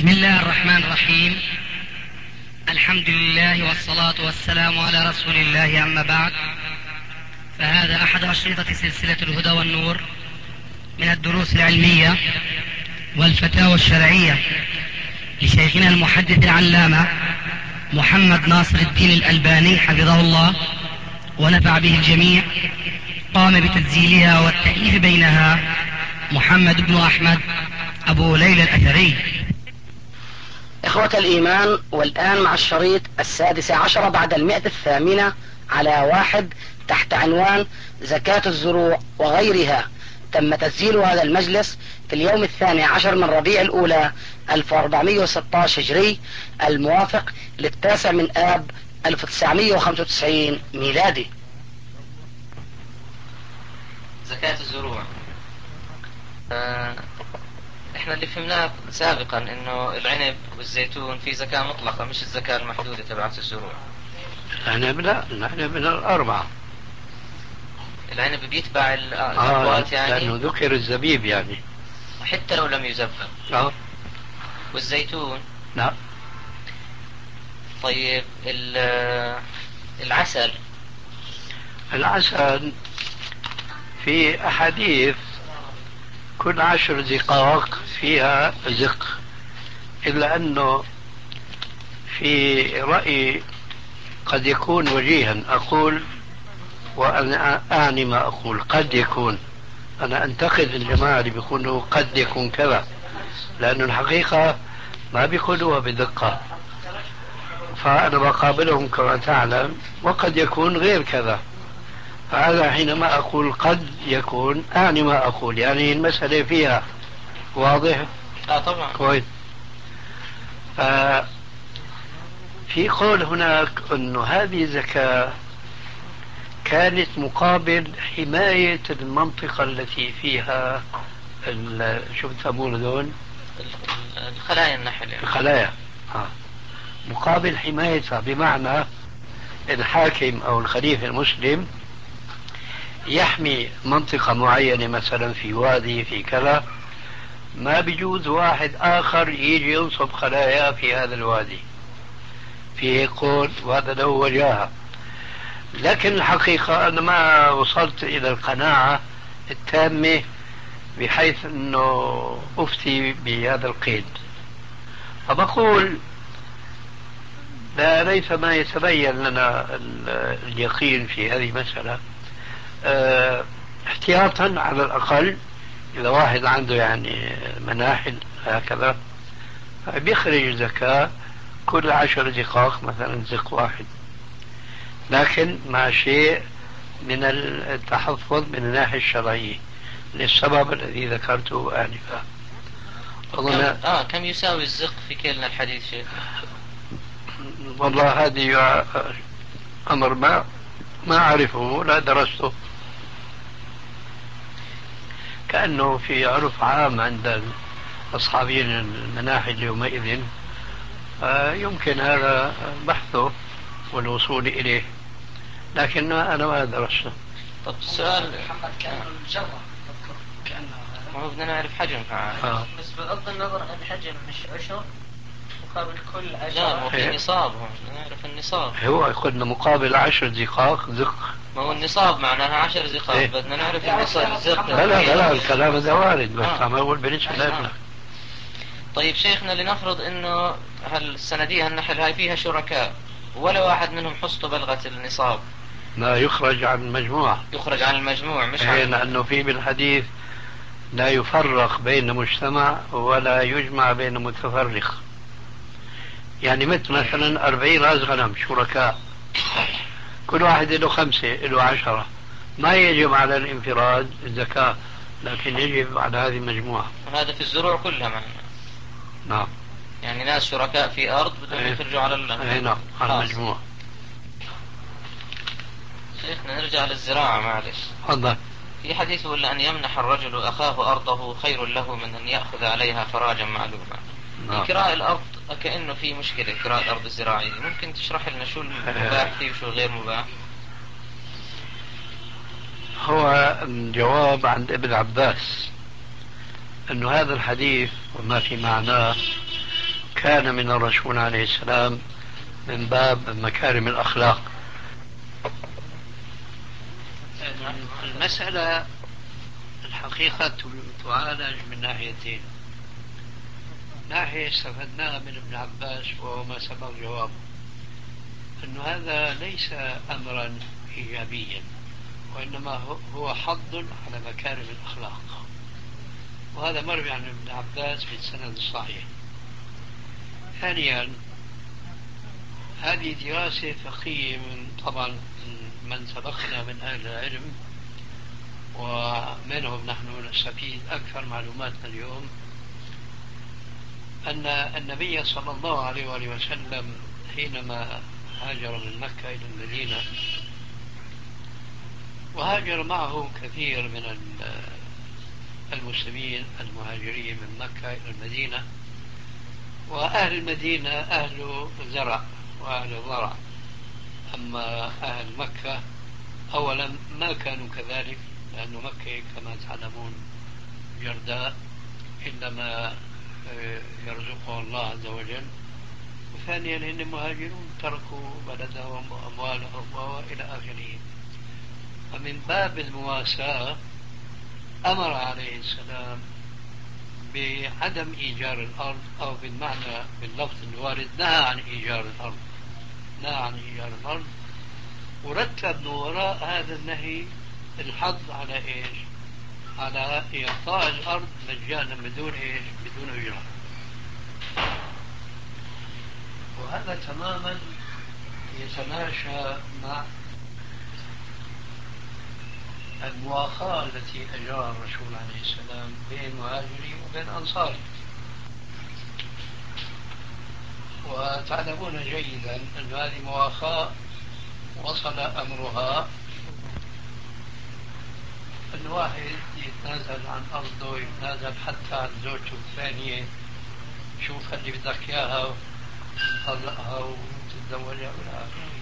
بسم الله الرحمن الرحيم. الحمد لله والصلاة والسلام على رسول الله، أما بعد، فهذا أحد أشرطة سلسلة الهدى والنور من الدروس العلمية والفتاوى الشرعية لشيخنا المحدث العلامة محمد ناصر الدين الألباني حفظه الله ونفع به الجميع. قام بتسجيلها والتأليف بينها محمد بن أحمد أبو ليلى الأثري. إخوة الإيمان، والآن مع الشريط 16 بعد 108 على 1 تحت عنوان زكاة الزروع وغيرها. تم تسجيل هذا المجلس في اليوم 12 من ربيع الأولى 1416 هجري، الموافق لل9 من آب 1995 ميلادي. زكاة الزروع. احنا اللي فهمناه سابقا انه العنب والزيتون في زكاة مطلقة، مش الزكاة المحدودة تبعت الزروع. العنب لا، العنب من الأربعة. العنب بيتبع الأقوات يعني، لأنه ذكر الزبيب يعني حتى لو لم يزبب. والزيتون لا. طيب العسل في أحاديث كل 10 دقائق فيها زق، إلا أنه في رأي قد يكون وجيها أقول، وأنا أعني ما أقول، قد يكون. أنا أنتقد الجماعة اللي بيقولوا قد يكون كذا، لأن الحقيقة ما بيقولوها بدقة، فأنا بقابلهم كما تعلم، وقد يكون غير كذا. فهذا حينما أقول قد يكون أعني ما أقول، يعني المسألة فيها واضح. طبعا كويس. في قول هناك أنه هذه زكاة كانت مقابل حماية المنطقة التي فيها شو بتسمون هذول؟ الخلايا النحل يعني. الخلايا. مقابل حمايتها، بمعنى الحاكم أو الخليفة المسلم يحمي منطقة معينة، مثلا في وادي في كذا، ما بيجوز واحد آخر يجي ينصب خلايا في هذا الوادي، في قول، وهذا له وجاهة. لكن الحقيقة أنا ما وصلت إلى القناعة التامة بحيث أنه أفتي بهذا القيد، فبقول لا، ليس ما يتبين لنا اليقين في هذه المسألة. احتياطا على الأقل، إذا واحد عنده يعني مناحل هكذا بيخرج زكاة كل 10 دقائق مثلا زق واحد، لكن مع شيء من التحفظ من الناحية الشرعية للسبب الذي ذكرته آنفا. كم يساوي الزق في كيلنا الحديث شيخنا؟ والله هذه أمر ما أعرفه، لا درسته. كأنه في عرف عام عند أصحابين المناحل يومئذ، يمكن هذا بحثه والوصول إليه، لكن أنا ما درسته. طب السؤال كأنه ما بدنا نعرف حجم بس بغض النظر عن الحجم مش عشر مقابل كل 10؟ لا، هو في نصاب، هون نعرف النصاب. هو يقولنا مقابل 10 دقائق زق. ما هو النصاب معناها 10 دقائق. بدنا نعرف النصاب الزق. لا الكلام هذا وارد، بس عم أقول بالنسبة لنا. طيب شيخنا، لنفرض انه السندية النحل هاي فيها شركاء ولا واحد منهم حصته بلغت النصاب، لا يخرج عن المجموعة. يخرج عن المجموع مش عن لأنه في بالحديث لا يفرق بين مجتمع ولا يجمع بين متفرق. يعني مثلا 40 رأس غنم شركاء، كل واحد له 5 له 10، ما يجب على الانفراد الزكاة، لكن يجب على هذه المجموعة. هذا في الزروع كلها معنا. نعم. يعني ناس شركاء في أرض بدهم يخرجوا على نعم، على المجموعة. شيخنا نرجع للزراعة معلش. تفضل. في حديث يقول أن يمنح الرجل أخاه أرضه خير له من أن يأخذ عليها فراجا معلوما. نعم. في كراء الأرض كأنه في مشكلة، كراء الأرض الزراعية، ممكن تشرح لنا شو المباح فيه وشو غير مباح؟ هو الجواب عند ابن عباس أنه هذا الحديث وما في معناه كان من الرسول عليه السلام من باب مكارم الأخلاق. المسألة الحقيقة تعالج من ناحيتين. ناحية استفدناها من ابن عباس وهو ما سبق جوابه، أن هذا ليس أمرا إيجابيا، وإنما هو حض على مكارم الأخلاق، وهذا مروي عن ابن عباس بالسند الصحيح. ثانيا، هذه دراسة فقهية طبعا من سبقنا من أهل العلم، ومنهم نحن نستفيد أكثر معلوماتنا اليوم، أن النبي صلى الله عليه وآله وسلم حينما هاجر من مكة إلى المدينة، وهاجر معه كثير من المسلمين المهاجرين من مكة إلى المدينة، وأهل المدينة أهل زرع وأهل ضرع، أما أهل مكة أولا ما كانوا كذلك، لأن مكة كما تعلمون جرداء إلا ما يرزقه الله عز وجل، وثانيا إن مهاجرون تركوا بلدهم وأموالهم وإلى آخره. فمن باب المواساة أمر عليه السلام بعدم إيجار الأرض، أو بالمعنى باللفظ الوارد نهى عن إيجار الأرض، نهى عن إيجار الأرض، ورتب من وراء هذا النهي الحظ على إيش؟ على إعطاء الأرض مجانا بدون إيش؟ بدون أجرة. وهذا تماما يتماشى مع المواخاة التي أجراها الرسول عليه السلام بين مهاجري وبين أنصاري. وتعلمون جيدا أن هذه مواخاة وصل أمرها الواحد يتنازل عن أرضه، يتنازل حتى عن زوجته الثانية، شوف اللي بدك إياها تطلقها وتتزوجها ولا آخره.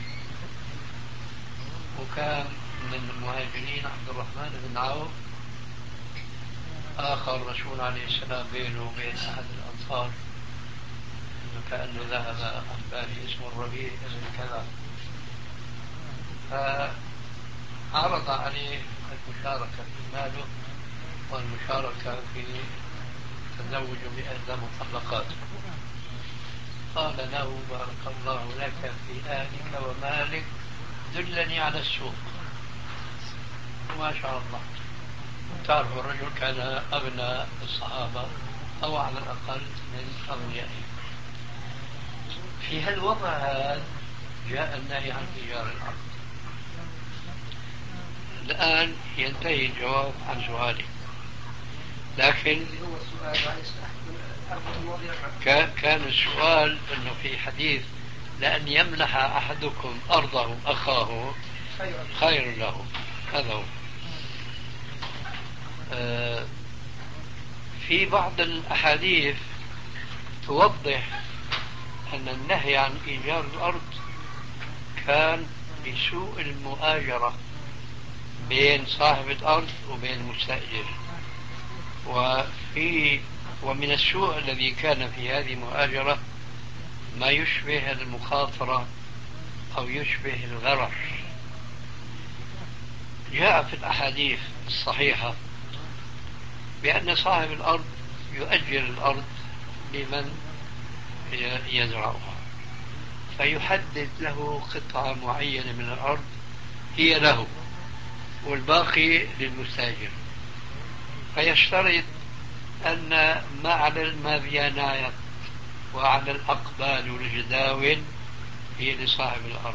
وكان من المهاجرين عبد الرحمن بن عوف، آخر الرسول عليه السلام بينه وبين أحد الأنصار إنه كأنه ذهب عن بالي اسمه الربيع بن كذا، فعرض عليه المشاركة في ماله والمشاركة في التزوج بإحدى مطلقاته. قال له بارك الله لك في أهلك ومالك، دلني على السوق. وما شاء الله، تعرف الرجل كان أغنى الصحابة أو على الأقل من أغنيائهم. في هالوضع هذا جاء النهي عن إيجار الأرض. الآن ينتهي الجواب عن سؤالي، لكن كان السؤال أنه في حديث لأن يمنح أحدكم أرضه أخاه خير له، هذا هو. في بعض الأحاديث توضح أن النهي عن إيجار الأرض كان بسوء المؤاجرة بين صاحب الأرض وبين المستأجر. ومن السوء الذي كان في هذه المؤاجرة ما يشبه المخاطرة أو يشبه الغرر. جاء في الأحاديث الصحيحة بأن صاحب الأرض يؤجر الأرض لمن يزرعها، فيحدد له قطعة معينة من الأرض هي له والباقي للمستاجر، فيشترط أن ما على المابيانات وعلى الأقبال والجداول هي لصاحب الأرض.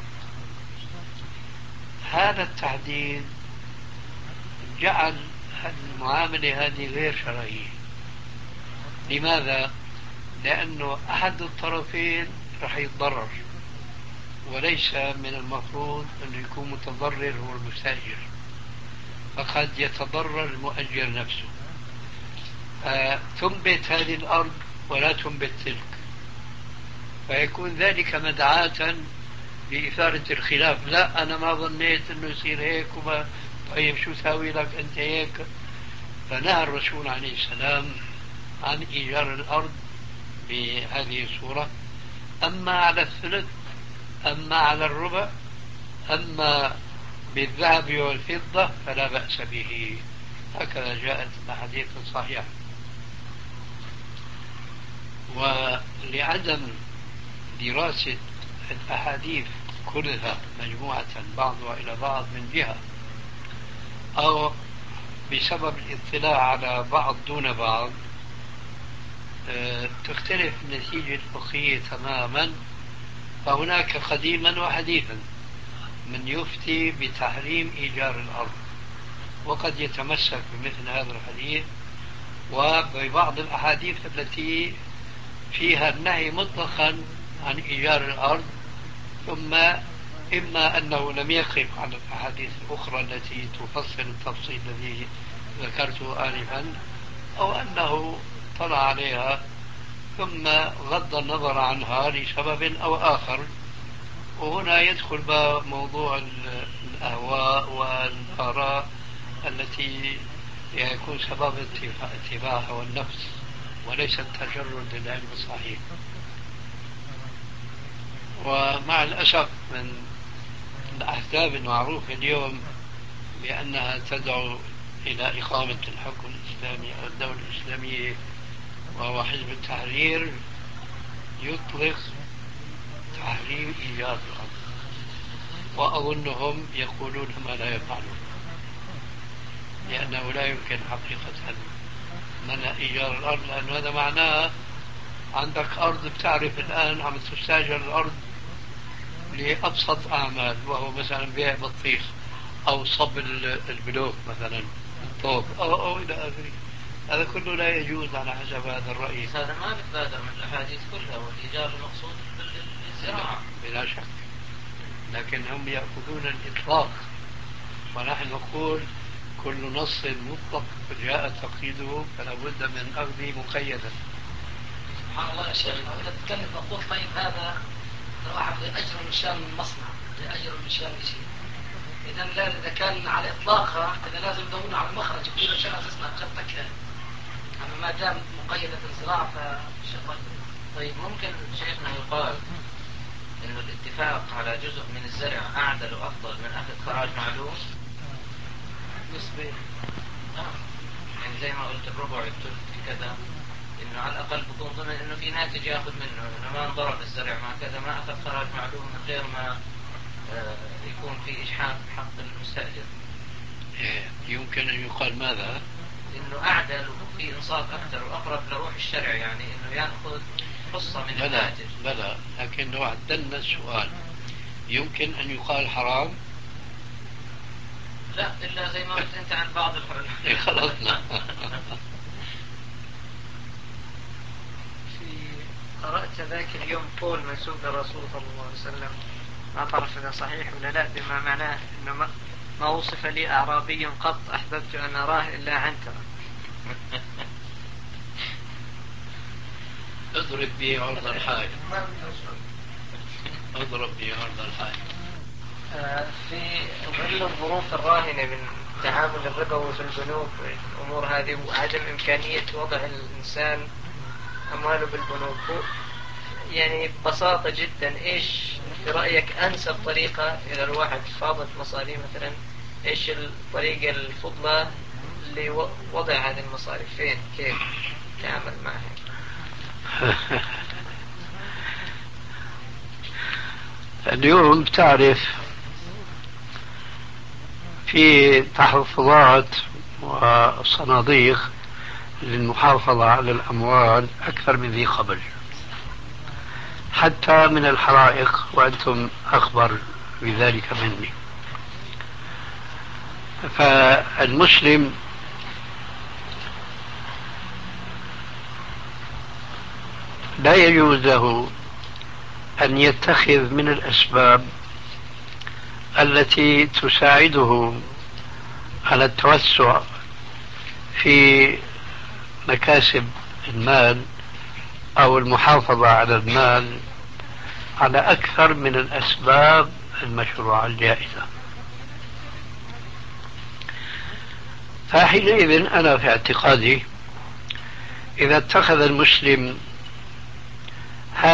هذا التحديد جعل المعاملة هذه غير شرعية. لماذا؟ لأنه أحد الطرفين رح يتضرر، وليس من المفروض أنه يكون متضرر هو المستأجر، فقد يتضرر المؤجر نفسه. تنبت هذه الأرض ولا تنبت تلك، فيكون ذلك مدعاة لإثارة الخلاف. لا أنا ما ظنيت أنه يصير هيك وما، طيب شو ساوي لك أنت هيك؟ فنهى الرسول عليه السلام عن إيجار الأرض بهذه الصورة. أما على الثلث، أما على الربع، أما بالذهب والفضة فلا بأس به. هكذا جاءت الأحاديث الصحيحة. ولعدم دراسة الأحاديث كلها مجموعة بعضها إلى بعض من جهة، أو بسبب الاطلاع على بعض دون بعض، تختلف النتيجة الفقهية تماما. فهناك قديما وحديثا من يفتي بتحريم إيجار الأرض، وقد يتمسك بمثل هذا الحديث وببعض الأحاديث التي فيها النهي مطلقا عن إيجار الأرض، ثم إما أنه لم يقف على الأحاديث الأخرى التي تفصل التفصيل الذي ذكرته آنفا، أو أنه طلع عليها ثم غض النظر عنها لسبب أو آخر. وهنا يدخل موضوع الأهواء والآراء التي يكون سبب اتباع هوى النفس وليس التجرد للعلم الصحيح. ومع الأسف من الأحزاب المعروفة اليوم بأنها تدعو إلى إقامة الحكم الإسلامي أو الدولة الإسلامية، وهو حزب التحرير، يطلق تحريم إيجار الأرض، وأظنهم يقولون ما لا يفعلون، لأنه لا يمكن حقيقة منع إيجار الأرض، لأن هذا معناه عندك أرض بتعرف الآن عم تستأجر الأرض لأبسط أعمال، وهو مثلا بيع بطيخ أو صب البلوك مثلا الطوب أو إلى آخره. هذا كله لا يجوز على حسب هذا الرأي. هذا ما بتبادر من الأحاديث كلها، والإيجار المقصود بالزراعة بلا شك، لكن هم يأخذون الإطلاق، ونحن نقول كل نص مطلق جاء تقييده فلا بد من أخذه مقيدا. سبحان الله يا شيخ، إذا تتكلم نقول طيب هذا الواحد لأجر من شان المصنع، لأجر من شان شيء، إذا كان على إطلاقها إذا لازم يدورون على مخرج كل شيء أساسنا جبتك، أما ما دام مقيدة الزراعة فشيء طيب ممكن شيخنا يقال إنه الاتفاق على جزء من الزرع أعدل وأفضل من أخذ خراج معلوم نسبيا. يعني زي ما قلت الربع الثلث كذا، إنه على الأقل بكون ضمن إنه في ناتج يأخذ منه، إنه ما انضرب الزرع مع كذا، ما أخذ خراج معلوم من غير ما يكون في إجحاف حق المستأجر. يمكن أن يقال ماذا؟ إنه أعدل وفي إنصاف أكثر وأقرب لروح الشرع، يعني إنه يأخذ حصة من الناتج. بلى، لكن لو عدلنا السؤال يمكن أن يقال حرام؟ لا، إلا زي ما قلت أنت عن بعض خلصنا. قرأت ذاك اليوم قول منسوب للرسول صلى الله عليه وسلم، ما أعرف إذا صحيح ولا لا، بما معناه إنه ما وصف لي أعرابي قط أحببت أن أراه إلا عنترة. اضرب به عرض الحائط. اضرب به عرض الحائط. في ظل الظروف الراهنة من تعامل الربوي في البنوك والأمور هذه وعدم إمكانية وضع الإنسان أمواله بالبنوك، يعني ببساطة جدا إيش في رأيك أنسب طريقة إذا الواحد فاضت مصاري مثلا، إيش الطريقة الفضلى لوضع هذه المصاري فين، كيف تعامل معها؟ اليوم تعرف في تحفظات وصناديق للمحافظة على الأموال أكثر من ذي قبل، حتى من الحرائق، وأنتم أخبر بذلك مني. فالمسلم لا يجوز له أن يتخذ من الأسباب التي تساعده على التوسع في مكاسب المال أو المحافظة على المال على أكثر من الأسباب المشروعة الجائزة. فحينئذ أنا في اعتقادي إذا اتخذ المسلم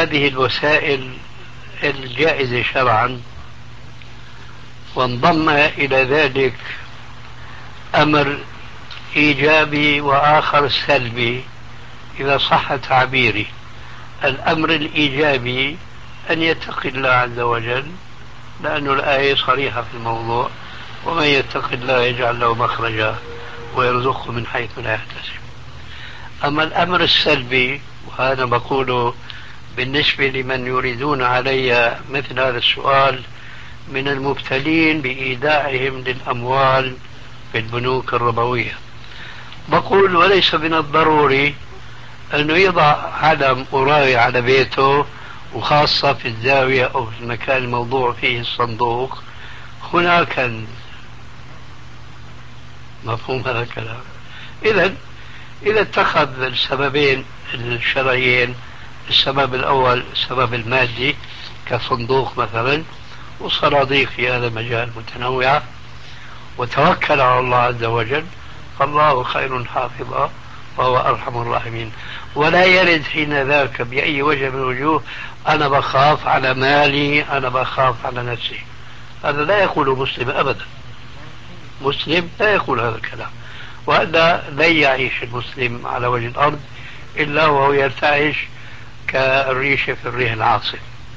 هذه الوسائل الجائزة شرعا، وانضم إلى ذلك أمر إيجابي وآخر سلبي إذا صح تعبيري. الأمر الإيجابي أن يتقي الله عز وجل، لأن الآية صريحة في الموضوع: ومن يتق الله يجعل له مخرجا ويرزقه من حيث لا يحتسب. أما الأمر السلبي، وهذا بقوله بالنسبة لمن يريدون علي مثل هذا السؤال من المبتلين بإيداعهم للأموال في البنوك الربوية، بقول وليس من الضروري أنه يضع علم قراي على بيته، وخاصة في الزاوية أو في المكان الموضوع فيه الصندوق هناك كنز. مفهوم هذا الكلام؟ إذا اتخذ السببين الشرعيين، السبب الأول السبب المادي كصندوق مثلا وصناديق في هذا المجال متنوعة، وتوكل على الله عز وجل، فالله خير حافظا وهو أرحم الراحمين. ولا يرد حين ذاك بأي وجه من الوجوه أنا بخاف على مالي، أنا بخاف على نفسي. هذا لا يقول مسلم أبدا. مسلم لا يقول هذا الكلام، وهذا لن يعيش المسلم على وجه الأرض إلا وهو يرتعش كالريشة في الريح العاصف.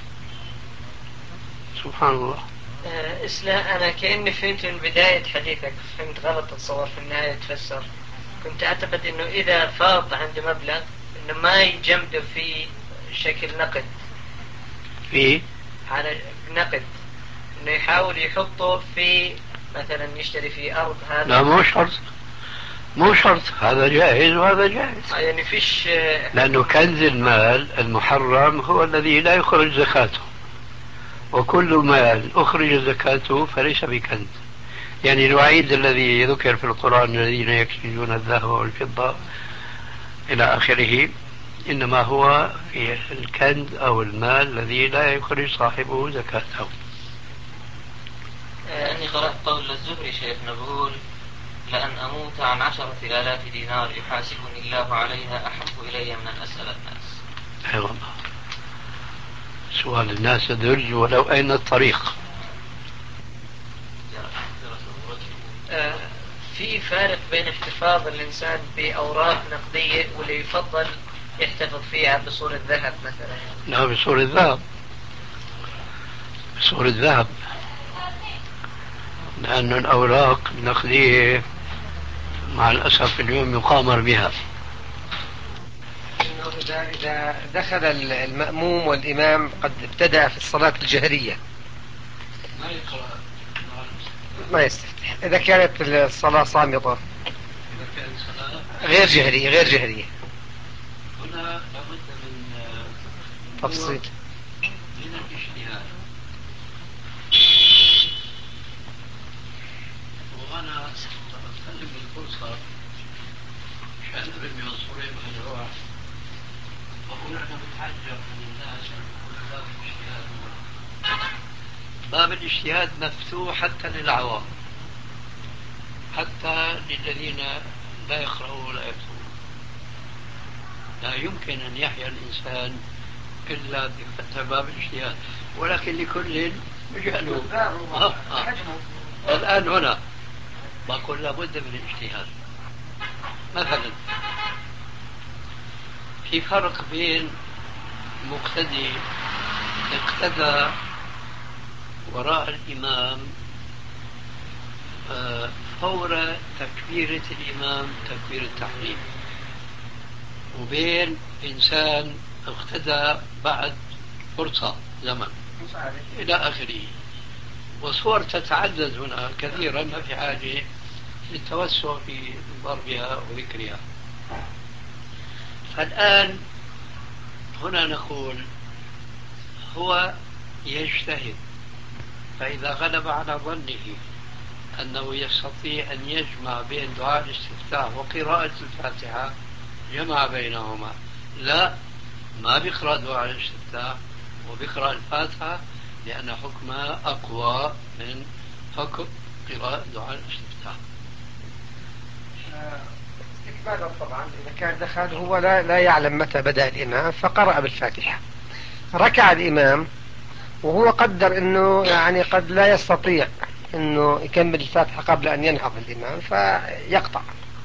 سبحان الله. أنا كأني فهمت من بداية حديثك، فهمت غلط الصور في النهاية تفسر. كنت أعتقد أنه إذا فاض عنده مبلغ أنه ما يجمده في شكل نقد، في على نقد، أنه يحاول يحطه في مثلا يشتري في أرض. هذا لا، مو شرط، هذا جائز وهذا جائز. يعني فيش، لأنه كنز المال المحرم هو الذي لا يخرج زكاته، وكل مال أخرج زكاته فليس بكنز. يعني الوعيد الذي ذكر في القرآن الذين يكنزون الذهب والفضة إلى آخره إنما هو في الكنز أو المال الذي لا يخرج صاحبه زكاته. أني قرأت قول الزهري شيخنا بقول: لأن أموت عن 10,000 دينار يحاسبني الله عليها أحب إلي من أن أسأل الناس. أي والله، سؤال الناس درج ولو أين الطريق. في فارق بين احتفاظ الإنسان بأوراق نقدية واللي يفضل يحتفظ فيها بصورة ذهب مثلا؟ لا، بصورة ذهب، بصورة ذهب، لأن الأوراق النقدية مع الأسف اليوم يقامر بها. إذا دخل المأموم والإمام قد ابتدأ في الصلاة الجهرية ما يستفتح. إذا كانت الصلاة صامتة غير جهرية هنا لابد من تفصيل. من الاجتهاد. وأنا أستخدم الفرصة عشان أرمي عنصرين بهالروح، وأقول أنا بتعجب من الناس اللي بيقولوا باب الاجتهاد باب الاجتهاد مفتوح حتى للعوام، حتى للذين لا يقرؤون ولا يكتبون. لا يمكن أن يحيا الإنسان إلا بفتح باب الاجتهاد، ولكن لكل مجاله. الآن هنا بقول لابد من الاجتهاد. مثلا في فرق بين مقتدي اقتدى وراء الإمام فور تكبيرة الإمام تكبير التحريم، وبين إنسان اقتدى بعد فرصة زمن إلى آخره. وصور تتعدد هنا كثيرا، ما في حاجة للتوسع في ضربها وذكرها. فالآن هنا نقول هو يجتهد، فإذا غلب على ظنه أنه يستطيع أن يجمع بين دعاء الاستفتاح وقراءة الفاتحة جمع بينهما. لا، ما بيقرأ دعاء الاستفتاح وبيقرأ الفاتحة، لأن حكمها أقوى من حكم قراءة دعاء الاستفتاح. استكمالا طبعا إذا كان دخل هو لا يعلم متى بدأ الإمام فقرأ بالفاتحة، ركع الإمام وهو قدر أنه يعني قد لا يستطيع أنه يكمل الفاتحة قبل أن ينهض الإمام فيقطع.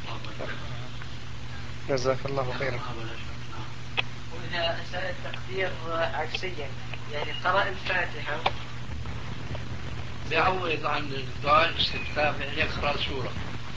جزاك الله خيرا. وإذا أساء التقدير عكسيا، يعني قرأ الفاتحة بيعوض عن الدعاء الاستفتاح بأن يقرأ سورة.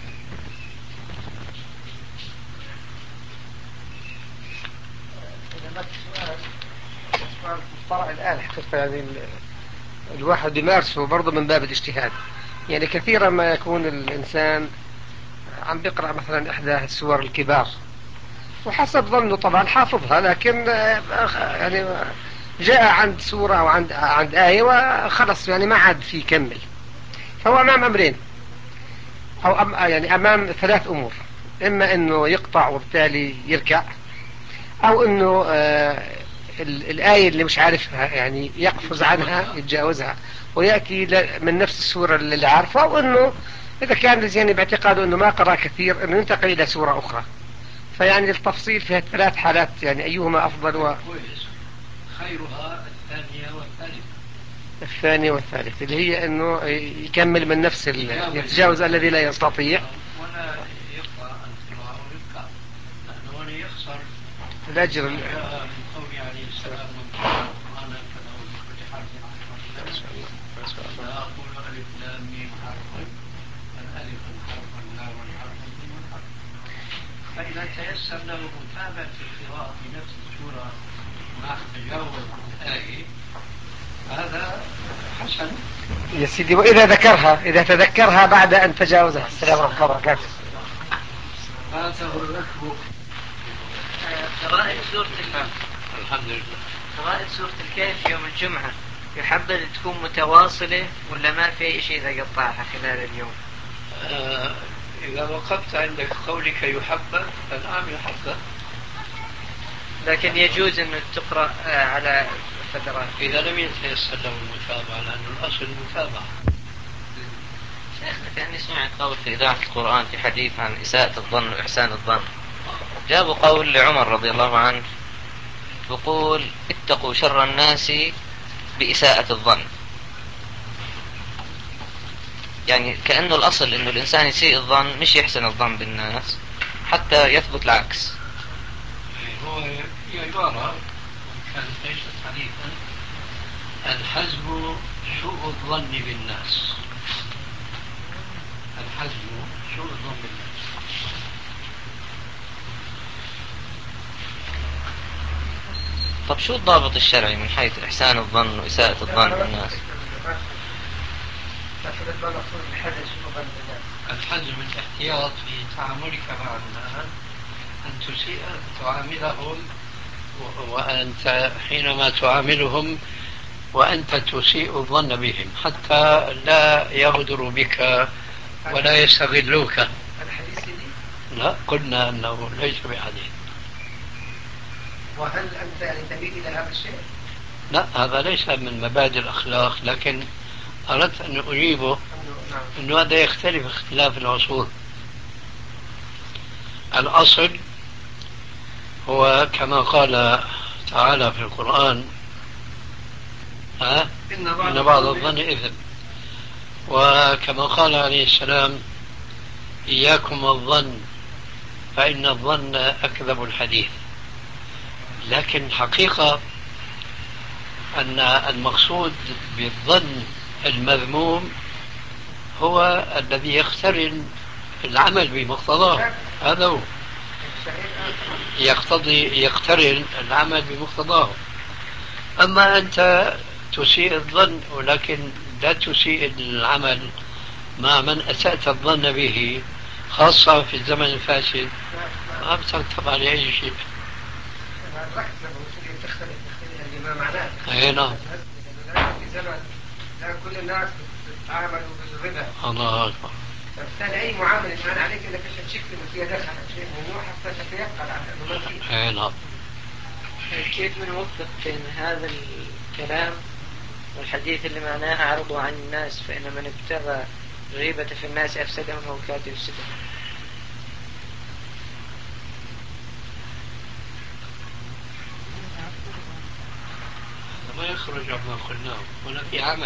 إذا ما سؤال طرأ الآن حقيقة، يعني الواحد بيمارسه برضه من باب الاجتهاد. يعني كثيرا ما يكون الإنسان عم بيقرأ مثلا إحدى السور الكبار وحسب ظنه طبعا حافظها، لكن يعني جاء عند سورة أو عند آية وخلص يعني ما عاد في يكمل. فهو أمام أمرين، أو يعني أمام ثلاث أمور: إما أنه يقطع وبالتالي يركع، أو أنه الآية اللي مش عارفها يعني يقفز عنها يتجاوزها ويأتي من نفس السورة اللي عارفها، أو أنه إذا كان يعني باعتقاده أنه ما قرأ كثير أنه ينتقل إلى سورة أخرى. فيعني التفصيل في الثلاث حالات يعني أيهما أفضل خيرها الثانية والثالث، اللي هي أنه يكمل من نفس يتجاوز الذي لا يستطيع ولا يقطع القراءة ويبقى، لأنه يخسر الأجر. من قول عليه السلام: أنا كله بكل حرف لا أقول ألف لام ميم حرف، الألف حرف اللام حرف الميم حرف. فإذا تيسر له متابعة القراءة في نفس السورة مع تجاوز الآية هذا حسن يا سيدي. وإذا إذا تذكرها بعد أن تجاوزها. السلام عليكم ورحمة الله وبركاته. فاته الركب. قراءة سورة الحمد لله. قراءة سورة الكهف يوم الجمعة يحبذ تكون متواصلة ولا ما في شيء إذا قطعها خلال اليوم؟ إذا وقفت عند قولك يحبذ فنعم يحبذ، لكن يجوز أن تقرأ على فترات إذا لم يتيسر له المتابعة، لأن الأصل المتابعة. شيخنا كأني سمعت قول في إذاعة القرآن في حديث عن إساءة الظن وإحسان الظن، جابوا قول لعمر رضي الله عنه يقول: اتقوا شر الناس بإساءة الظن. يعني كأنه الأصل إنه الإنسان يسيء الظن مش يحسن الظن بالناس حتى يثبت العكس. هو هي عبارة كانت ليست حديثا: الحزم سوء الظن بالناس. الحزم سوء الظن بالناس. طب شو الضابط الشرعي من حيث إحسان الظن وإساءة الظن بالناس؟ الحزم الاحتياط في تعاملك مع الناس، أن تسيء تعاملهم، وأنت حينما تعاملهم وأنت تسيء الظن بهم حتى لا يغدروا بك ولا يستغلوك. لا، قلنا أنه ليس بحديث. وهل أنت يعني تميل إلى هذا الشيء؟ لا، هذا ليس من مبادئ الأخلاق، لكن أردت أن أجيبه أنه هذا يختلف اختلاف العصور. الأصل هو كما قال تعالى في القرآن: إن بعض الظن إثم. وكما قال عليه السلام: إياكم الظن فإن الظن أكذب الحديث. لكن الحقيقة أن المقصود بالظن المذموم هو الذي يقترن العمل بمقتضاه. هذا هو يقترن العمل بمقتضاه. أما أنت تسيء الظن ولكن لا تسيء العمل مع من أسأت الظن به، خاصة في الزمن الفاسد، ما بترتب عليه أي شيء. تختلف ما معناه. نعم. في زمن لا كل الناس تتعامل بالربا. الله أكبر. فبالتالي أي معاملة كان عليك إذا كنت شكل إنه فيها دخل شيء ممنوع حتى تتيقن عن إنه ما فيه. نعم. كيف بنوفق بين هذا الكلام والحديث اللي معناه أعرضوا عن الناس فإن من ابتغى غيبة في الناس أفسدهم أو كاد يفسدهم؟ ما يخرج عما قلناه. هنا في عمل.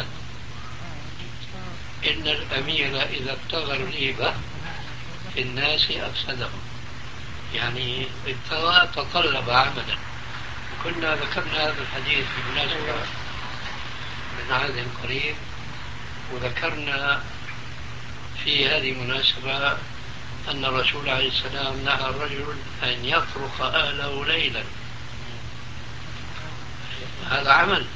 إن الأمير إذا ابتغى الريبة في الناس أفسدهم، يعني ابتغى تطلب عملا. كنا ذكرنا هذا الحديث بمناسبة من عهد قريب، وذكرنا في هذه المناسبة أن الرسول عليه السلام نهى الرجل أن يطرق أهله ليلا. هذا عمل.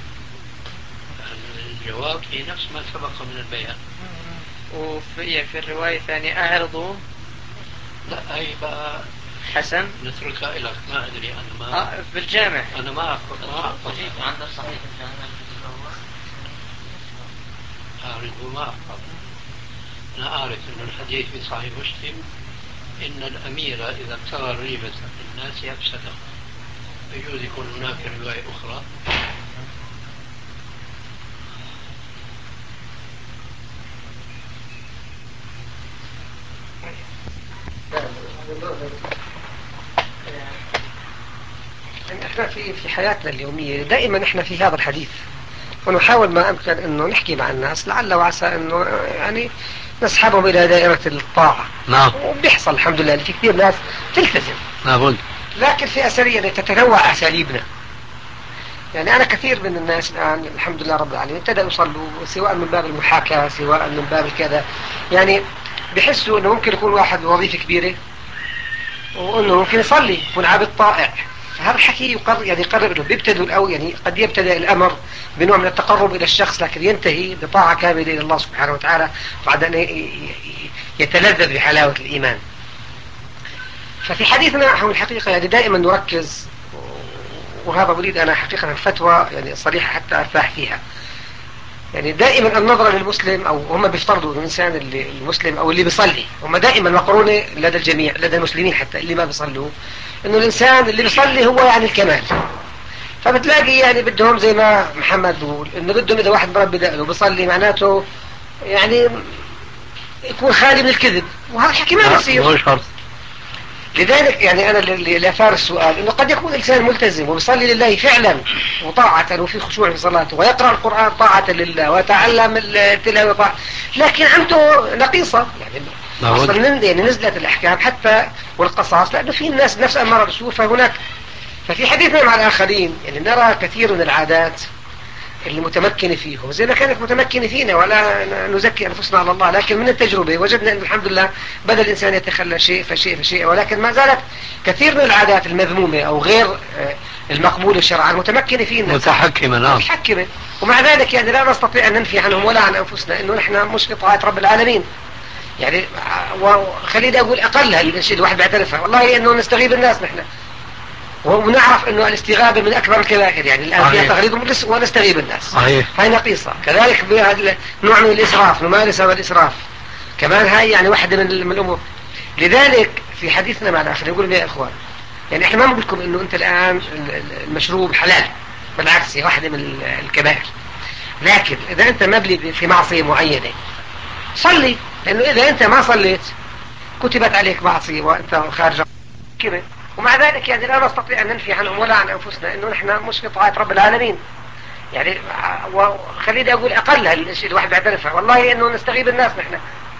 الجواب في نفس ما سبق من البيان. وفي الرواية الثانية أعرضوا. لا هي بقى حسن نتركها لك، ما أدري أنا ما بالجامع أنا ما أحفظ عند الصحيح الجامع أعرف ما أحفظ. أنا أعرف أن الحديث في صحيح مسلم إن الأمير إذا ابتغى الريبة في الناس أفسده. يجوز يكون هناك رواية أخرى. احنا في حياتنا اليومية دائما احنا في هذا الحديث، ونحاول ما امكن انه نحكي مع الناس لعل وعسى انه يعني نسحبهم الى دائرة الطاعة. نعم. وبيحصل الحمد لله في كثير ناس تلتزم. نعم. لكن في اساليب تتنوع اساليبنا. يعني انا كثير من الناس الان الحمد لله رب العالمين ابتدأوا يصلوا، سواء من باب المحاكاة سواء من باب الكذا، يعني بحسوا انه ممكن يكون واحد بوظيفة كبيرة وانه ممكن يصلي يكون عابد طائع. هذا الحكي يقرر انه بيبتدوا او يعني قد يبتدأ الامر بنوع من التقرب الى الشخص، لكن ينتهي بطاعة كاملة الى الله سبحانه وتعالى بعد ان يتلذذ بحلاوة الايمان. ففي حديثنا نحن الحقيقة يعني دائما نركز، وهذا أريد أنا حقيقة الفتوى يعني صريحة حتى أرتاح فيها. يعني دائما النظرة للمسلم، أو هم بيفترضوا الإنسان المسلم أو اللي بيصلي، هم دائما مقرونة لدى الجميع لدى المسلمين حتى اللي ما بيصلوا، إنه الإنسان اللي بيصلي هو يعني الكمال. فبتلاقي يعني بدهم زي ما محمد بيقول إنه بدهم إذا واحد مربي دقنه بيصلي معناته يعني يكون خالي من الكذب، وهذا الحكي ما بيصير. لذلك يعني أنا اللي أثار السؤال إنه قد يكون إنسان ملتزم وبيصلي لله فعلا وطاعة وفي خشوع في صلاته ويقرأ القرآن طاعة لله ويتعلم التلاوة طاعة، لكن عنده نقيصة. يعني أصلا يعني نزلت الأحكام حتى والقصاص لأنه في الناس نفس أمر الرسول. ففي حديثنا مع الآخرين يعني نرى كثير من العادات اللي متمكن فيهم زي ما كانت متمكنة فينا، ولا نزكي أنفسنا على الله، لكن من التجربة وجدنا أن الحمد لله بدأ الإنسان يتخلى شيء فشيء، ولكن ما زالت كثير من العادات المذمومة أو غير المقبولة شرعا متمكنة فينا متحكمة. ومع ذلك يعني لا نستطيع أن ننفي عنهم ولا عن أنفسنا أنه نحن مش في طاعة رب العالمين. يعني وخليني أقول أقلها الشيء الواحد بيعترفها والله أنه نستغيب الناس نحن، ونعرف انه الاستغابة من اكبر الكبائر. يعني الان فيها تغليظ ونستغيب الناس صحيح. هاي نقيصة. كذلك نوع من الاسراف، نمارسة والاسراف كمان هاي يعني واحدة من الامور. لذلك في حديثنا مع الاخر يقول يا اخوان يعني احنا ما نقول لكم انه انت الان المشروب حلال، بالعكس هي واحدة من الكبائر، لكن اذا انت مبلي في معصية معينة صلي، لانه اذا انت ما صليت كتبت عليك معصية وانت خارج كده. ومع ذلك يعني لا نستطيع أن ننفي عنهم ولا عن أنفسنا أنه نحن مش في طاعة رب العالمين. يعني وخليني أقول أقلها الشيء الواحد بيعترفها والله أنه نستغيب الناس نحن،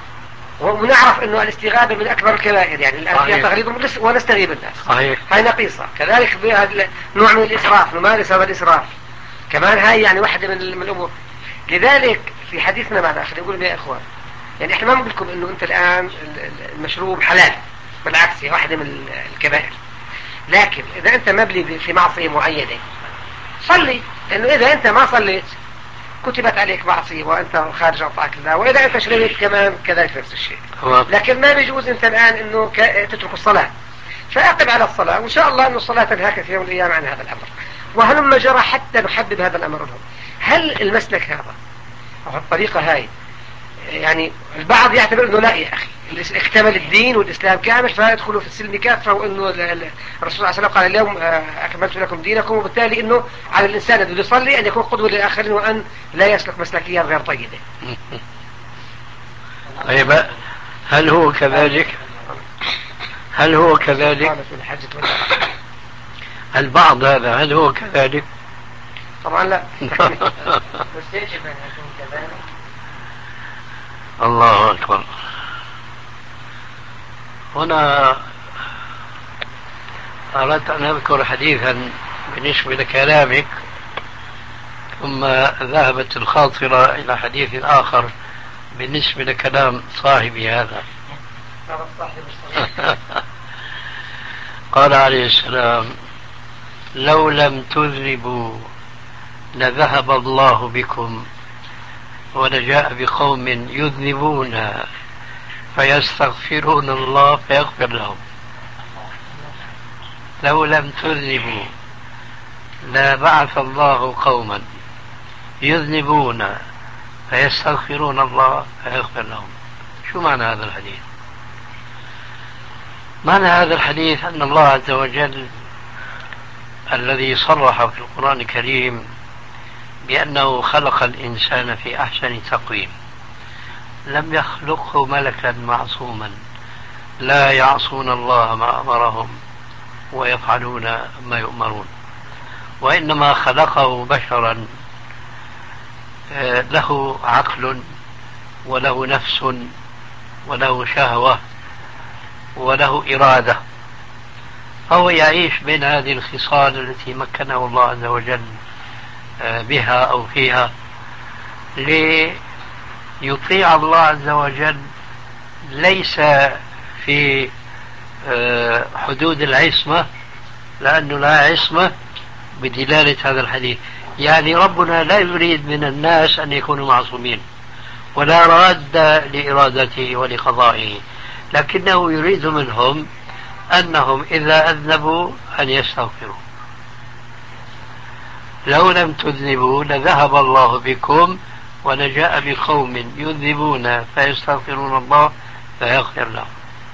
ونعرف أنه الاستغابة من أكبر الكبائر. يعني الآن فيها تغليظ ونستغيب الناس صحيح. هاي نقيصة. كذلك نوع من الإسراف، نمارسة والإسراف كمان هاي يعني واحدة من الأمور. لذلك في حديثنا مع الآخر يقول يا إخوان يعني إحنا ما نقول لكم أنه أنت الآن المشروب حلال، بالعكس هي واحدة من الكبائر، لكن إذا أنت مبلي في معصية معينة صلي، لأنه إذا أنت ما صليت كتبت عليك معصية وأنت خارج عن طاعة الله، وإذا أنت شربت كمان كذلك نفس الشيء. لكن ما بيجوز أنت الآن أنه تترك الصلاة، فأقم على الصلاة وإن شاء الله أن الصلاة تنهاك في يوم من الأيام عن هذا الأمر، وهلما جرى حتى نحبب هذا الأمر لهم. هل المسلك هذا أو الطريقة هاي يعني البعض يعتبر أنه لا يا أخي اكتمل الدين والإسلام كامل فيدخلوا في السلم كافة، وأنه الرسول صلى الله عليه وسلم قال اليوم أكملت لكم دينكم، وبالتالي أنه على الإنسان الذي يصلي أن يكون قدوة للآخرين وأن لا يسلك مسلكيات غير طيبة. طيب هل هو كذلك؟ البعض هذا هل هو كذلك؟ طبعا لا. بس يجب أن يكون كذلك. الله أكبر. هنا أردت أن أذكر حديثا بالنسبة لكلامك، ثم ذهبت الخاطرة إلى حديث آخر بالنسبة لكلام صاحبي هذا. قال عليه السلام: لو لم تذنبوا لذهب الله بكم ولجاء بقوم يذنبون فيستغفرون الله فيغفر لهم. لو لم تذنبوا لبعث الله قوما يذنبون فيستغفرون الله فيغفر لهم. شو معنى هذا الحديث؟ معنى هذا الحديث أن الله عز وجل الذي صرح في القرآن الكريم بأنه خلق الإنسان في أحسن تقويم لم يخلقه ملكا معصوما لا يعصون الله ما أمرهم ويفعلون ما يؤمرون، وإنما خلقه بشرا له عقل وله نفس وله شهوة وله إرادة، فهو يعيش بين هذه الخصال التي مكنه الله عز وجل بها أو فيها ليطيع الله عز وجل، ليس في حدود العصمة، لأنه لا عصمة بدلالة هذا الحديث. يعني ربنا لا يريد من الناس أن يكونوا معصومين ولا راد لإرادته ولقضائه، لكنه يريد منهم أنهم إذا أذنبوا أن يستغفروا. لو لم تذنبوا لذهب الله بكم ولجاء بقوم يذنبون فيستغفرون الله فيغفر لهم.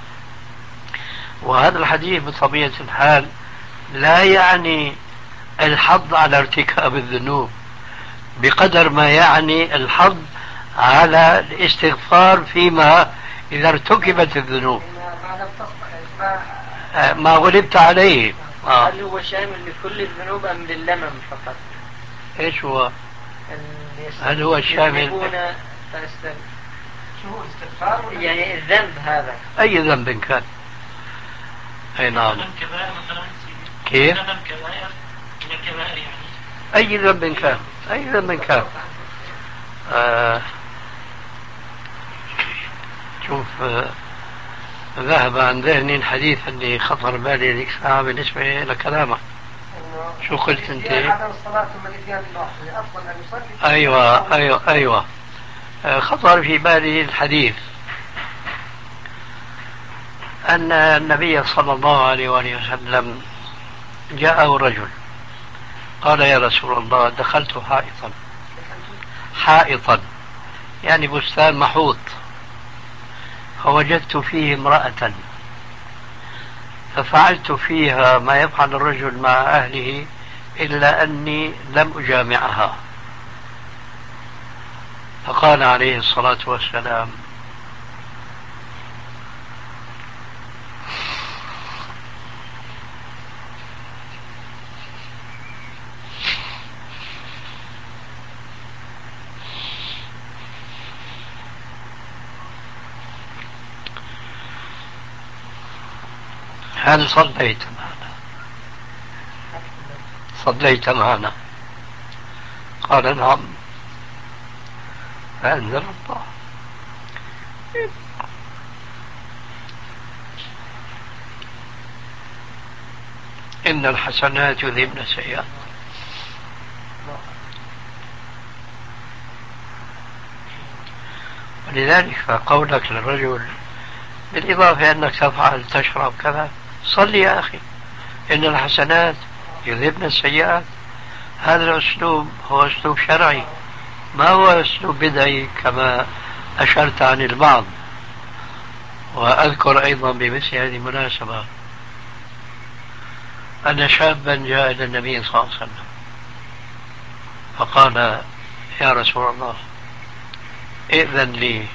وهذا الحديث بطبيعة الحال لا يعني الحض على ارتكاب الذنوب بقدر ما يعني الحض على الاستغفار فيما إذا ارتكبت الذنوب ما غلبت عليه. هل هو شامل لكل الذنوب أم للمم فقط؟ ايش هو؟ هل هو شامل؟ شو هو الاستغفار؟ يعني الذنب هذا أي ذنب كان. أي نعم. كيف؟ أي ذنب كان، أي ذنب كان. شوف ذهب عن ذهني الحديث اللي خطر بالي ذيك الساعة بالنسبة لكلامك. شو قلت أنت؟ أيوة خطر في بالي الحديث أن النبي صلى الله عليه وآله وسلم جاءه رجل قال: يا رسول الله دخلت حائطا يعني بستان محوط، فوجدت فيه امرأة ففعلت فيها ما يفعل الرجل مع أهله إلا أني لم أجامعها. فقال عليه الصلاة والسلام: هل صليت معنا؟ قال: نعم. فأنزل الله: إن الحسنات يذهبن السيئات. ولذلك فقولك للرجل بالإضافة أنك تفعل تشرب كذا، صل يا أخي، إن الحسنات يذهبن السيئات، هذا الأسلوب هو أسلوب شرعي، ما هو أسلوب بدعي كما أشرت عن البعض. وأذكر أيضا بمثل هذه المناسبة أن شابا جاء إلى النبي صلى الله عليه وسلم فقال: يا رسول الله ائذن لي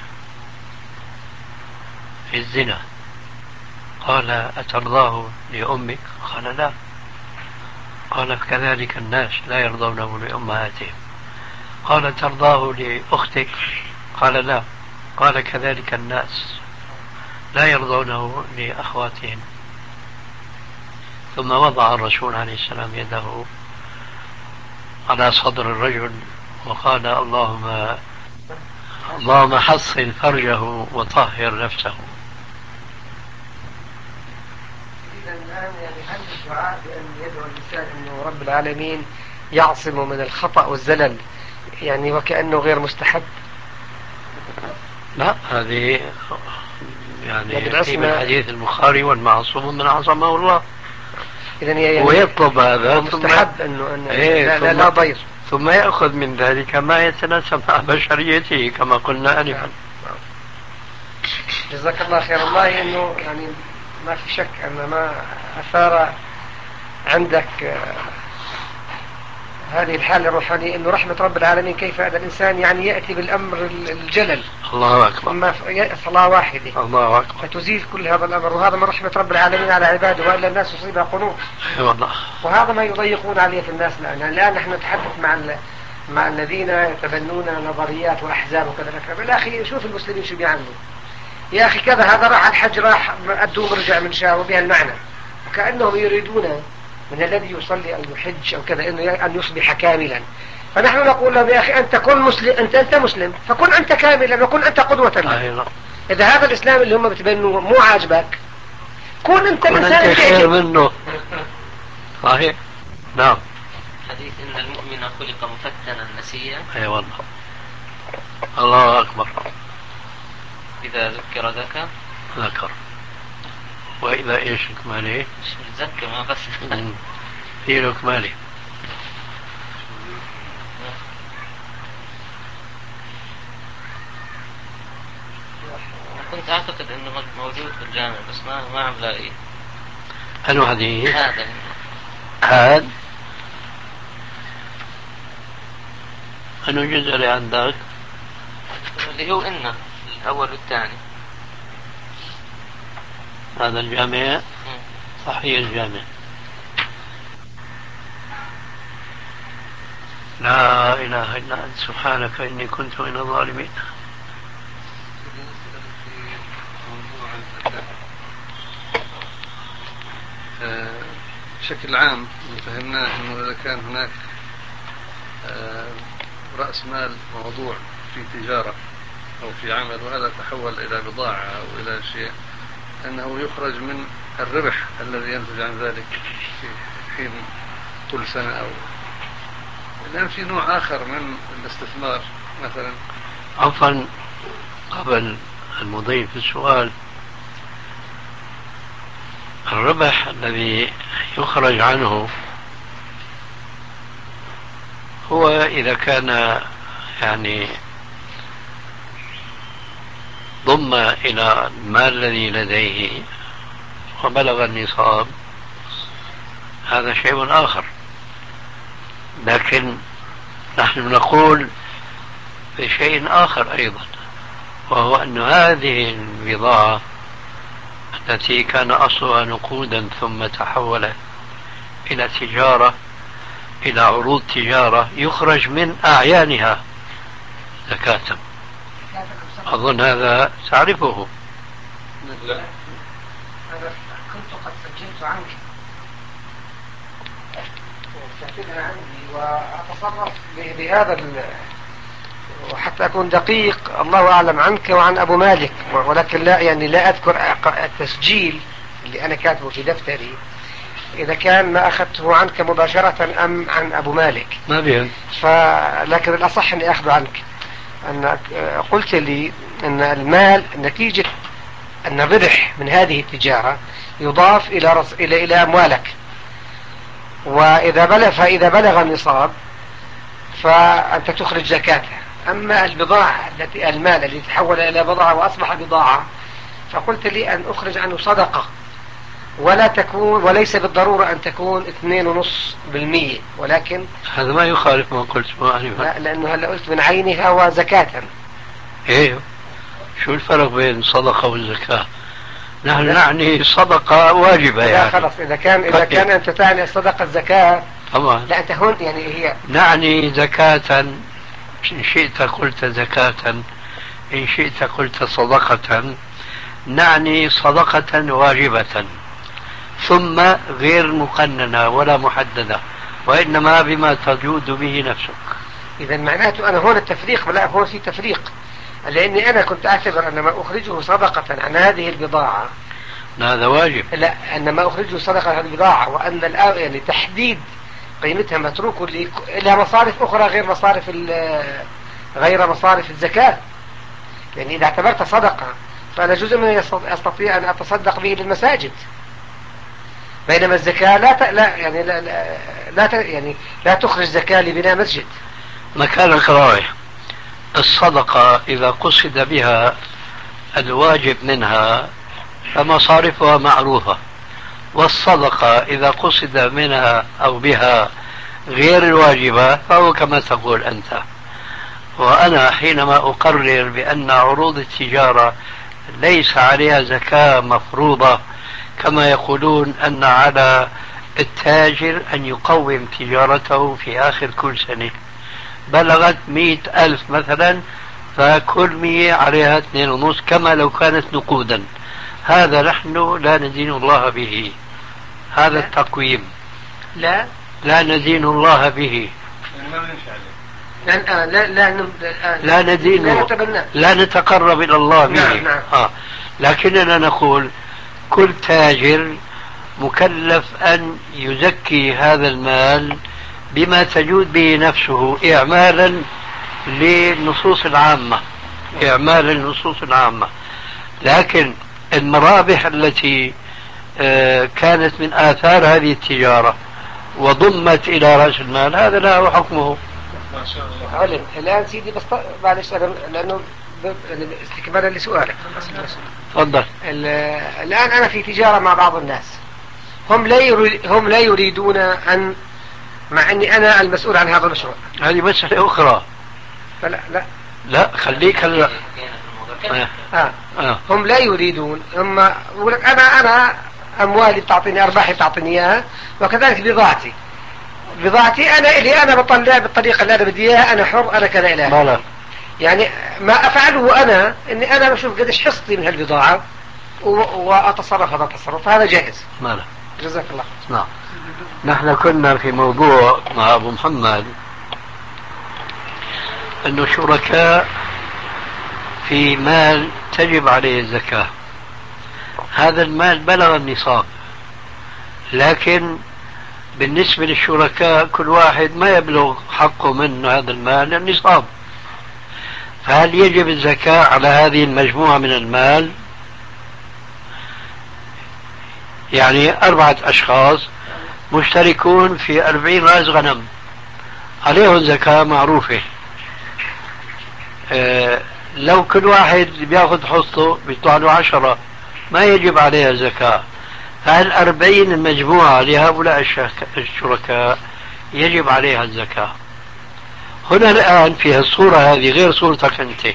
في الزنا. قال: أترضاه لأمك؟ قال: لا. قال كذلك الناس لا يرضونه لأمهاتهم. قال ترضاه لأختك؟ قال لا. قال كذلك الناس لا يرضونه لأخواتهم. ثم وضع الرسول عليه السلام يده على صدر الرجل وقال اللهم حصن فرجه وطهر نفسه. إذا الآن يعني هل الدعاء بأن يدعو الإنسان أنه رب العالمين يعصم من الخطأ والزلل يعني وكأنه غير مستحب؟ لا، هذه يعني في الحديث البخاري والمعصوم من عصمه الله. إذن يعني ويطلب هذا مستحب أنه لا ضير، ثم يأخذ من ذلك ما يتناسب مع بشريته كما قلنا آنفا. جزاك الله خير. الله أنه يعني ما في شك أن ما أثار عندك هذه الحالة الروحانية أنه رحمة رب العالمين كيف هذا الإنسان يعني يأتي بالأمر الجلل. الله أكبر. صلاة واحدة الله أكبر فتزيل كل هذا الأمر، وهذا من رحمة رب العالمين على عباده، وإلا الناس يصيبها قنوط. والله. وهذا ما يضيقون عليه في الناس الآن نحن نتحدث مع الذين يتبنون نظريات وأحزاب وكذا. يا أخي شوف المسلمين شو بيعملوا، يا أخي كذا هذا راح الحج راح أدوه ورجع من شاء وبها المعنى، وكأنهم يريدون من الذي يصلي أو يحج أو كذا أن يصبح كاملا. فنحن نقول لهم يا أخي أنت كن مسلم، أنت مسلم فكن أنت كاملا وكن أنت قدوة لهم. إذا هذا الإسلام اللي هم بتبنوه مو عاجبك كن أنت الإنسان خير منه. صحيح. نعم. حديث إن المؤمن خلق مفتنا نسيا. أي والله. الله أكبر. إذا ذكر ذكر وإذا إيش إكماله؟ ذكر ما بس في إكماله. كنت أعتقد إنه موجود في الجامع بس ما عم لاقيه. أنو حديث؟ هذا أنو جزء اللي عندك؟ اللي هو إنه الأول والثاني. هذا الجامع صحيح الجامع. لا إله إلا أنت سبحانك إني كنت من الظالمين. بشكل عام فهمناه أنه إذا كان هناك رأس مال موضوع في تجارة أو في عمل وهذا تحول إلى بضاعة أو إلى شيء أنه يخرج من الربح الذي ينتج عن ذلك في حين كل سنة أو الآن في نوع آخر من الاستثمار مثلا. عفوا قبل المضي في السؤال، الربح الذي يخرج عنه هو إذا كان يعني ضم إلى المال الذي لديه وبلغ النصاب هذا شيء آخر. لكن نحن نقول بشيء آخر أيضا، وهو أن هذه البضاعة التي كان أصلها نقودا ثم تحولت إلى تجارة، إلى عروض تجارة يخرج من أعيانها زكاة. أظن هذا تعرفه. لا أنا كنت قد سجلت عنك وسجلها عندي وأتصرف بهذا وحتى أكون دقيق الله أعلم عنك وعن أبو مالك، ولكن لا أذكر التسجيل اللي أنا كاتبه في دفتري إذا كان ما أخذته عنك مباشرة أم عن أبو مالك ما بين. لكن الأصح أني أخذه عنك. أنك قلت لي أن المال نتيجة أن الربح من هذه التجارة يضاف إلى أموالك، فإذا بلغ النصاب فأنت تخرج زكاته. أما البضاعة المال الذي تحول إلى بضاعة وأصبح بضاعة فقلت لي أن أخرج عنه صدقة وليس بالضرورة أن تكون 2.5%، ولكن هذا ما يخالف ما قلت. لا، لأنه هلا قلت من عينها وزكاة. إيه، شو الفرق بين صدقة والزكاة؟ نحن نعني صدقة واجبة يعني. خلاص إذا كان أنت تعني الصدقة الزكاة طبعا. لا أنت هون يعني هي نعني زكاة، إن شئت قلت زكاة، إن شئت قلت صدقة، نعني صدقة واجبة ثم غير مقننة ولا محددة، وإنما بما تجود به نفسك. إذا معناته أنا هون التفريق، لا هون في تفريق، لأني أنا كنت أعتبر أن ما أخرجه صدقة عن هذه البضاعة هذا واجب. لا، أن ما أخرجه صدقة عن البضاعة، وأن يعني تحديد قيمتها متروك لها مصارف أخرى غير مصارف الزكاة. يعني إذا اعتبرت صدقة فأنا جزء من أستطيع أن أتصدق به للمساجد، بينما الزكاة لا تخرج زكاة لبناء مسجد. مكانك رايح. الصدقة إذا قصد بها الواجب منها فمصارفها معروفة، والصدقة إذا قصد منها أو بها غير الواجبة فهو كما تقول أنت. وأنا حينما أقرر بأن عروض التجارة ليس عليها زكاة مفروضة، كما يقولون أن على التاجر أن يقوم تجارته في آخر كل سنة، بلغت 100,000 مثلا، فكل 100 عليها 2.5 كما لو كانت نقودا. هذا نحن لا ندين الله به، هذا التقويم لا ندين الله به، لا نتقرب إلى الله به. لكننا نقول كل تاجر مكلف أن يزكي هذا المال بما تجود به نفسه إعمالا للنصوص العامة، لكن المرابح التي كانت من آثار هذه التجارة وضمت إلى رأس المال هذا له حكمه. ما شاء الله. الآن سيدي بس معلش لأنه استكمالا لسؤالك، تفضل. الآن أنا في تجارة مع بعض الناس، هم لا يريدون أن، مع أني أنا المسؤول عن هذا المشروع. هذه مسألة أخرى. لا خليك هلا. هم لا يريدون، هم يقول لك أنا أموالي بتعطيني، أرباحي بتعطيني إياها، وكذلك بضاعتي أنا بطلع بالطريقة اللي أنا بدي إياها، أنا حر، أنا كذا إلى آخره. يعني ما أفعله أنا إني أنا بشوف قديش حصتي من هالبضاعة وأتصرف هذا التصرف، هذا جائز. جزاك الله. نعم. نحن كنا في موضوع مع أبو محمد أنه شركاء في مال تجب عليه الزكاة، هذا المال بلغ النصاب، لكن بالنسبة للشركاء كل واحد ما يبلغ حقه من هذا المال النصاب، فهل يجب الزكاة على هذه المجموعة من المال؟ يعني 4 أشخاص مشتركون في 40 رأس غنم، عليهم زكاة معروفة. لو كل واحد بياخذ حصته بيطلع له 10، ما يجب عليها زكاة. فهل 40 المجموعة لهؤلاء الشركاء يجب عليها الزكاة؟ هنا الآن في الصورة هذه غير صورتك أنت.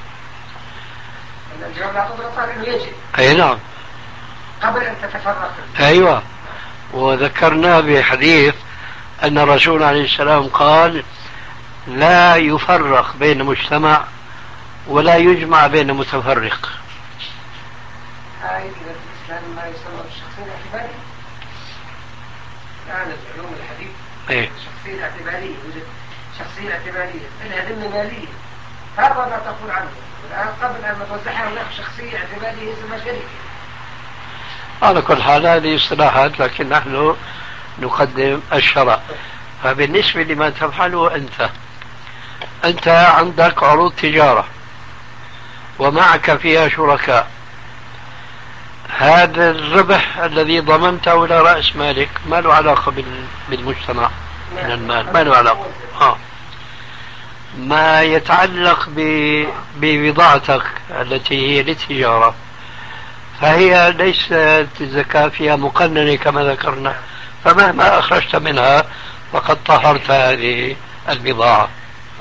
أي نعم، قبل أن تتفرق. أيوة، وذكرنا بحديث أن الرسول عليه السلام قال لا يفرق بين مجتمع ولا يجمع بين متفرق. الإسلام ما يسمى بالشخصية الاعتبارية. الآن في علوم الحديث الشخصية الاعتبارية، يوجد شخصية اعتبارية لها ذمة مالية، هذا ما تقول عنه. الآن قبل أن نوزعها هناك شخصية اعتبارية اسمها شركة. على كل حال هذه اصطلاحات، لكن نحن نقدم الشرع. فبالنسبة لما تفعله أنت عندك عروض تجارة ومعك فيها شركاء، هذا الربح الذي ضمنته إلى رأس مالك ما له علاقة بالمجتمع من المال، ما له علاقة. ما يتعلق ببضاعتك التي هي للتجارة فهي ليست الزكاة فيها مقننة كما ذكرنا، فمهما أخرجت منها فقد طهرت هذه البضاعة.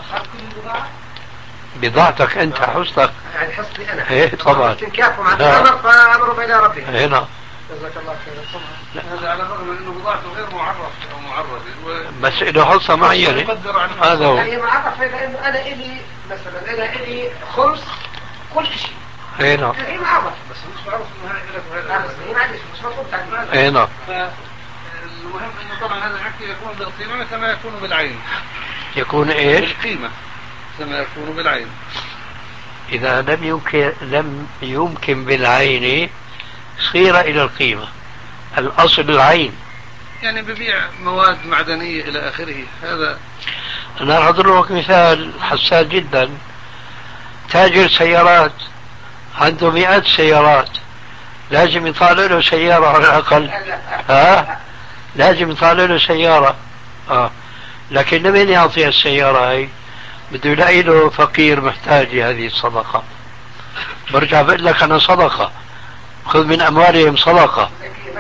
بضاعتك أنت، حصتك. يعني حصتي أنا. إيه طبعا. استنكاف مع الأمر فأمر بين ربي. هنا جزاك الله خير. هذا على الرغم من انه بضاعته غير معرف او معرض بس له حصة معينة. هذا هو. هي معرف لانه انا الي مثلا انا الي خمس كل شيء. اي نعم. هي معرف بس مش معروف انه هاي لك وهذا. هي معلش مش مطلوب تعليم. اي نعم. المهم انه طبعا هذا الحكي يكون بالقيمة مثل ما يكون بالعين. يكون ايش؟ بالقيمة مثل ما يكون بالعين. إذا لم يمكن بالعين صير إلى القيمة. الأصل العين. يعني ببيع مواد معدنية إلى آخره. هذا أنا راح أضربك مثال حساس جدا. تاجر سيارات عنده مئات سيارات، لازم يطالع له سيارة على الأقل. لازم يطالع له سيارة. لكن لمن يعطي السيارة هاي؟ بده يلاقي له فقير محتاج هذه الصدقة. برجع بقول لك أنا صدقة، خذ من أموالهم صدقة.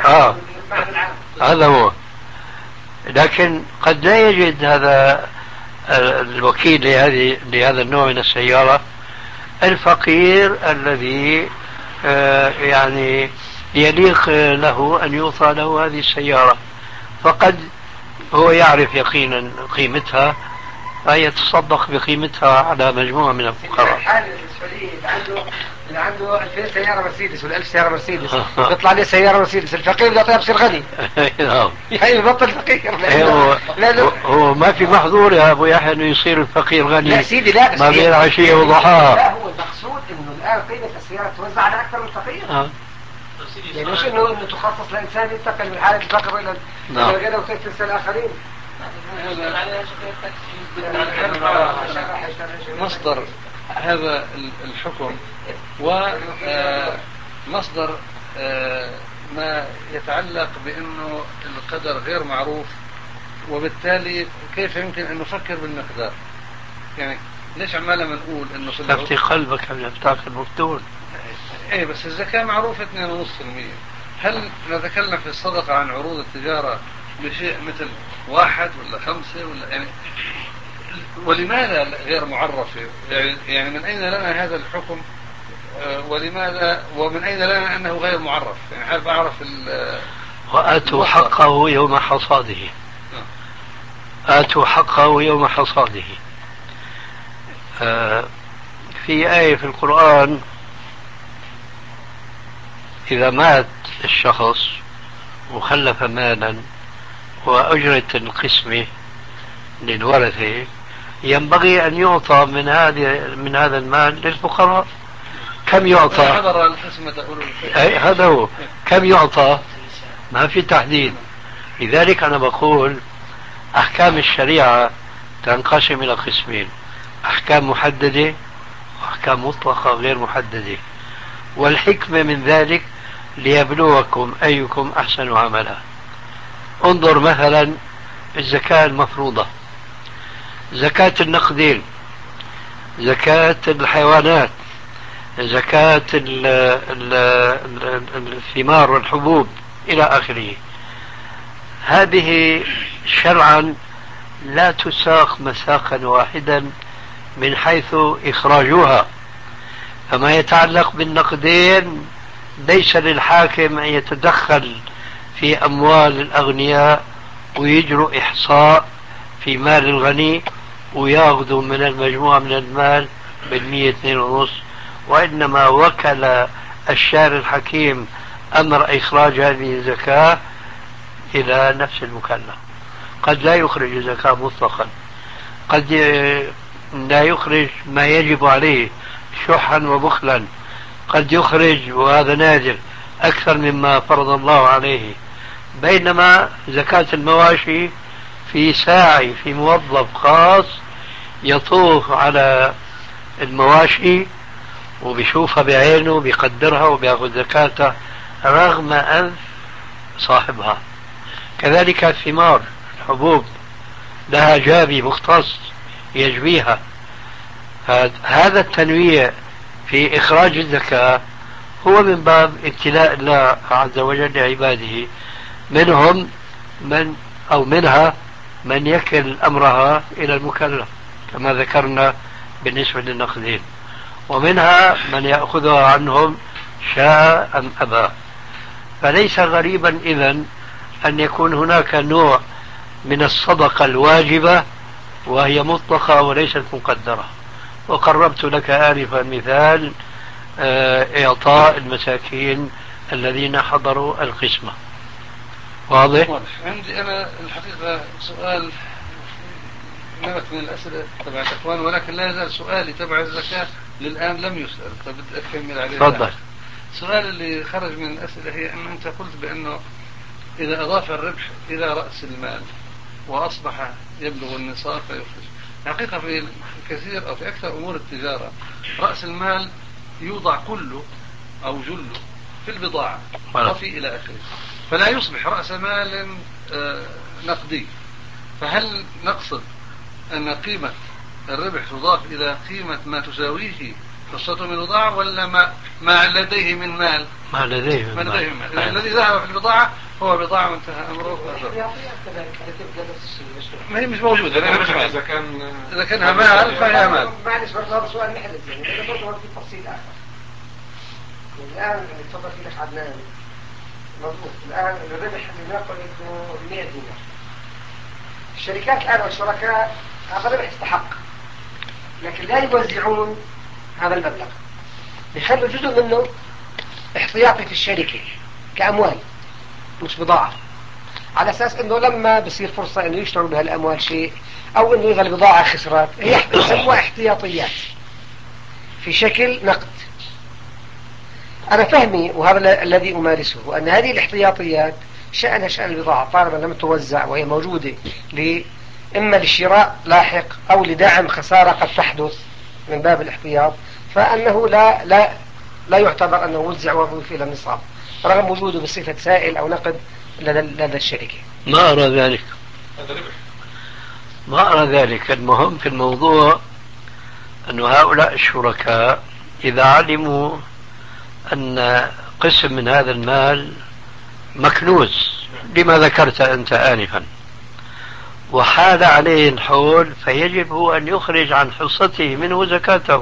هذا هو. لكن قد لا يجد هذا الوكيل لهذا النوع من السيارة الفقير الذي يعني يليق له أن يعطى له هذه السيارة، فقد هو يعرف يقينا قيمتها فيتصدق بقيمتها على مجموعة من الفقراء. الحالة السعودية اللي عنده 2000 سيارة مرسيدس ولا 1000 سيارة مرسيدس بيطلع لي سيارة مرسيدس، الفقير بده يعطيها بصير غني. يعني بطل فقير. هو ما في محظور يا ابو يحيى انه يصير الفقير غني. لا سيدي لا، بس ما بين عشية وضحاها. لا هو المقصود انه الان قيمة السيارة توزع على اكثر من فقير. يعني مش انه تخصص لانسان ينتقل من حالة الفقر الى الغنى وتنسى الاخرين. مصدر هذا الحكم ومصدر ما يتعلق بأنه القدر غير معروف، وبالتالي كيف يمكن أن نفكر بالمقدار؟ يعني ليش عمالنا بنقول أنه تفتي قلبك عن يفتاك المفتون. إيه بس الزكاة معروفة 2.5%. هل نتكلم في الصدقة عن عروض التجارة بشيء مثل 1 ولا 5 ولا يعني ولماذا غير معرف؟ يعني من أين لنا هذا الحكم ولماذا ومن أين لنا أنه غير معرف؟ يعني حابب أعرف وآتوا حقه يوم حصاده. آتوا حقه يوم حصاده. في آية في القرآن إذا مات الشخص وخلف مالا وأجرة القسمة للورثة ينبغي أن يعطى من هذا المال للفقراء. كم يعطى؟ هذا هو. كم يعطى؟ ما في تحديد. لذلك أنا بقول أحكام الشريعة تنقسم إلى قسمين: أحكام محددة وأحكام مطلقة غير محددة، والحكمة من ذلك ليبلوكم أيكم أحسن عملا. انظر مثلا الزكاة المفروضة، زكاة النقدين، زكاة الحيوانات، زكاة الثمار والحبوب إلى آخره. هذه شرعا لا تساق مساقا واحدا من حيث إخراجها. فما يتعلق بالنقدين ليس للحاكم أن يتدخل في أموال الأغنياء ويجروا إحصاء في مال الغني ويأخذوا من المجموعة من المال 2.5%، وإنما وكل الشارع الحكيم أمر إخراج هذه الزكاة إلى نفس المكلف. قد لا يخرج زكاة مطلقا، قد لا يخرج ما يجب عليه شحا وبخلا، قد يخرج وهذا نادر أكثر مما فرض الله عليه. بينما زكاة المواشي في ساعي، في موظف خاص يطوف على المواشي وبيشوفها بعينه بيقدرها وبياخذ زكاتها رغم أنف صاحبها. كذلك الثمار، الحبوب لها جابي مختص يجبيها. هذا التنويع في إخراج الزكاة هو من باب ابتلاء الله عز وجل لعباده. منهم منها من يكل أمرها إلى المكلف كما ذكرنا بالنسبة للنقدين، ومنها من يأخذها عنهم شاء أم أبى. فليس غريبا إذن أن يكون هناك نوع من الصدقة الواجبة وهي مطلقة وليست مقدرة. وقربت لك آنفا مثال إعطاء المساكين الذين حضروا القسمة. واضح؟ عندي أنا الحقيقة سؤال نمت من الأسئلة تبع الإخوان، ولكن لا يزال سؤالي تبع الزكاة للآن لم يسأل، فبدي أكمل عليه. تفضل. السؤال اللي خرج من الأسئلة هي أن أنت قلت بأنه إذا أضاف الربح إلى رأس المال وأصبح يبلغ النصاب فيخرج. الحقيقة في الكثير أو في أكثر أمور التجارة رأس المال يوضع كله أو جله في البضاعة وفي إلى آخره، فلا يصبح رأس مال نقدي. فهل نقصد أن قيمة الربح تضاف إلى قيمة ما تساويه حصته من البضاعة، ولا ما لديه من مال؟ ما لديه من مال. الذي ذهب في البضاعة هو بضاعة وانتهى أمره. ما هي مش موجودة. إذا كانها مال فهي مال. معلش برضه هذا سؤال محدد، يعني هذا برضه في تفصيل آخر. الآن اللي تفضل فيه لك عدنان مضبوط. الآن الربح اللي ناقل إنه 100 دينار. الشركات الآن والشركاء هذا الربح يستحق، لكن لا يوزعون هذا المبلغ، يخلوا جزء منه احتياطي في الشركة كأموال مش بضاعة، على أساس أنه لما بصير فرصة أنه يشتروا بها الأموال شيء أو أنه يغلي بضاعة خسرات، هي يسموها احتياطيات في شكل نقد. أنا فهمي وهذا الذي أمارسه أن هذه الاحتياطيات شأنها شأن البضاعة طالما لم توزع وهي موجودة إما للشراء لاحق أو لدعم خسارة قد تحدث من باب الاحتياط، فأنه لا يعتبر أنه وزع وظيفي إلى النصاب رغم وجوده بصفة سائل أو نقد لدى الشركة. ما أرى ذلك. ما أرى ذلك. المهم في الموضوع أن هؤلاء الشركاء إذا علموا أن قسم من هذا المال مكنوز لما ذكرت أنت آنفا وحال عليه الحول، فيجب أن يخرج عن حصته منه زكاته،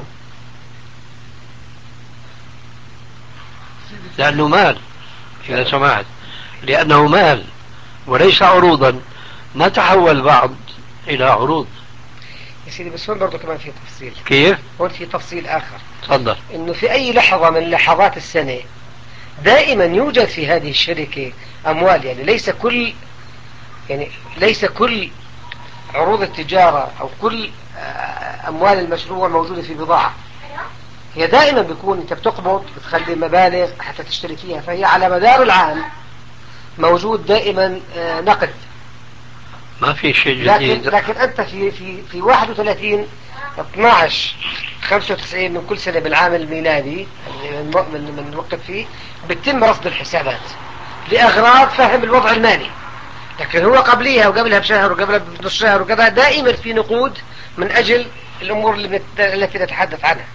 لأنه مال. إذا سمعت، لأنه مال وليس عروضا، ما تحول بعض إلى عروض. يا سيدي بس هون برضو كمان في تفصيل. كيف؟ هون في تفصيل آخر. تفضل. إنه في أي لحظة من لحظات السنة دائما يوجد في هذه الشركة أموال، يعني ليس كل عروض التجارة أو كل أموال المشروع موجودة في بضاعة. هي دائما بيكون أنت بتقبض بتخلي مبالغ حتى تشتري فيها، فهي على مدار العام موجود دائما نقد. ما في شيء جديد. لكن أنت في 31/12/95 من كل سنة بالعام الميلادي من وقت فيه بتم رصد الحسابات لأغراض فهم الوضع المالي، لكن هو قبليها وقبلها بشهر وقبلها بنص شهر وكذا دائما في نقود من أجل الأمور التي نتحدث عنها.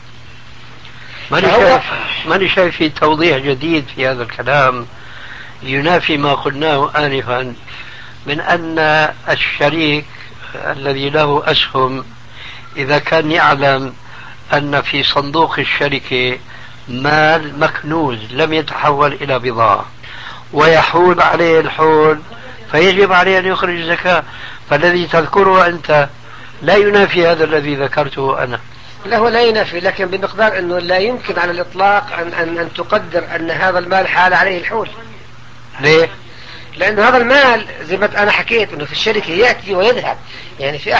ماني شايف في توضيح جديد في هذا الكلام ينافي ما قلناه آنفا من أن الشريك الذي له أسهم إذا كان يعلم أن في صندوق الشركة مال مكنوز لم يتحول إلى بضاعة ويحول عليه الحول، فيجب عليه أن يخرج زكاة. فالذي تذكره أنت لا ينافي هذا الذي ذكرته أنا. لا هو لا ينافي، لكن بمقدار أنه لا يمكن على الإطلاق أن تقدر أن هذا المال حال عليه الحول. ليه؟ لأن هذا المال زي ما أنا حكيت أنه في الشركة يأتي ويذهب، يعني في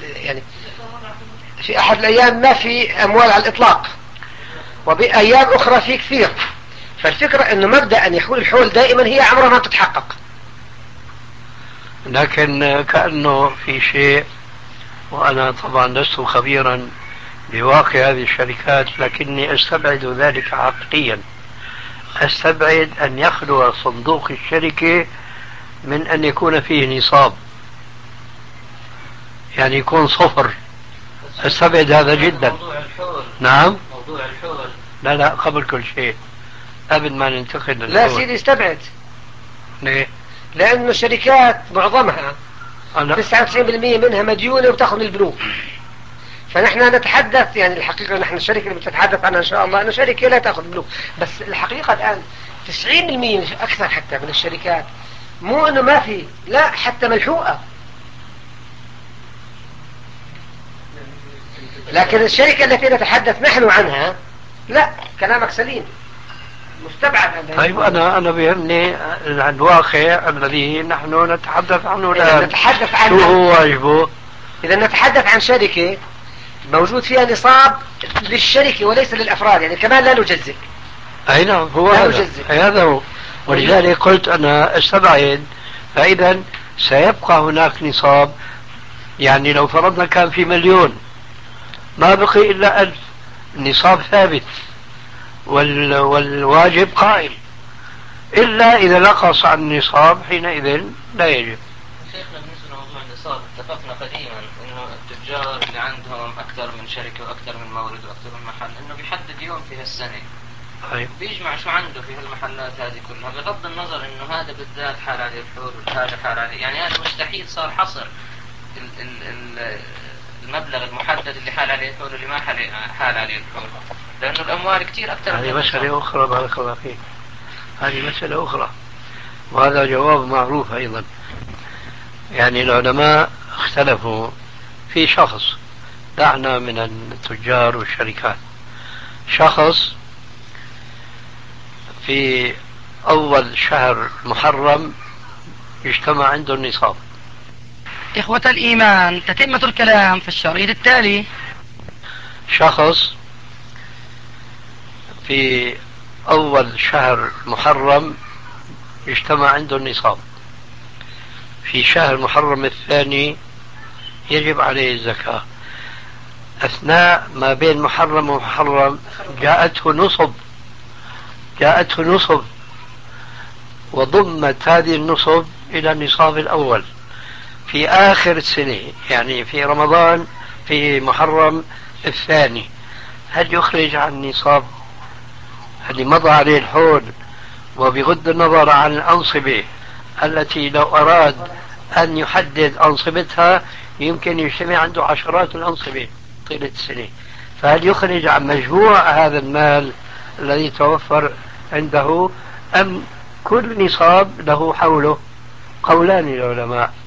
أحد الأيام ما في أموال على الإطلاق وبأيام أخرى في كثير. فالفكرة أنه مبدأ أن يحول الحول دائما هي عمرها ما تتحقق. لكن كأنه في شيء، وأنا طبعا لست خبيرا بواقع هذه الشركات، لكني أستبعد ذلك عقليا. أستبعد أن يخلو صندوق الشركة من أن يكون فيه نصاب، يعني يكون صفر. أستبعد هذا جدا. موضوع الحول. نعم. موضوع الحول. لا قبل كل شيء قبل ما ننتقل للحول. لا سيدي استبعد. ليه؟ لأنه الشركات معظمها 99% منها مديونة وتأخذ البنوك. فنحن نتحدث يعني الحقيقة نحن الشركة اللي بتتحدث عنها إن شاء الله أنه شركة لا تأخذ بنوك، بس الحقيقة الآن 90% أكثر حتى من الشركات مو أنه ما في، لا حتى ملحوقة. لكن الشركة التي نتحدث نحن عنها لا، كلامك سليم، مستبعد. طيب أنا بيهمني الواقع الذي نحن نتحدث عنه الآن. نتحدث عنه شو هو واجبه؟ إذا نتحدث عن شركة موجود فيها نصاب للشركة وليس للأفراد، يعني كمان لا نجزئ. أي نعم، هو هذا هو. ولذلك قلت أنا استبعد، فإذا سيبقى هناك نصاب. يعني لو فرضنا كان في 1,000,000 ما بقي إلا 1000، النصاب ثابت والواجب قائم، إلا إذا نقص عن النصاب حينئذ لا يجب. شيخنا بالنسبة لموضوع النصاب اتفقنا قديما انه التجار اللي عندهم اكثر من شركة واكثر من مورد واكثر من محل انه بيحدد يوم في هالسنة بيجمع شو عنده في هالمحلات هذه كلها، بغض النظر انه هذا بالذات حال عليه الحول وهذا حال عليه، يعني هذا مستحيل صار حصر المبلغ المحدد اللي حال عليه الحول واللي ما حال عليه الحول، لانه الاموال كثير اكثر. هذه مسألة اخرى، بارك الله فيك، هذه مسألة اخرى، وهذا جواب معروف ايضا. يعني العلماء اختلفوا في شخص، دعنا من التجار والشركات، شخص في أول شهر محرم يجتمع عنده النصاب. إخوة الإيمان، تتمة الكلام في الشريط التالي. شخص في أول شهر محرم يجتمع عنده النصاب، في شهر محرم الثاني يجب عليه الزكاة، أثناء ما بين محرم ومحرم جاءته نصب وضمت هذه النصب إلى النصاب الأول في آخر السنة، يعني في رمضان في محرم الثاني. هل يخرج عن النصاب اللي مضى عليه الحول، وبغض النظر عن الأنصبة التي لو أراد أن يحدد أنصبتها يمكن يجتمع عنده عشرات الأنصبة طيلة السنة، فهل يخرج عن مجموع هذا المال الذي توفر عنده، أم كل نصاب له حوله؟ قولان للعلماء.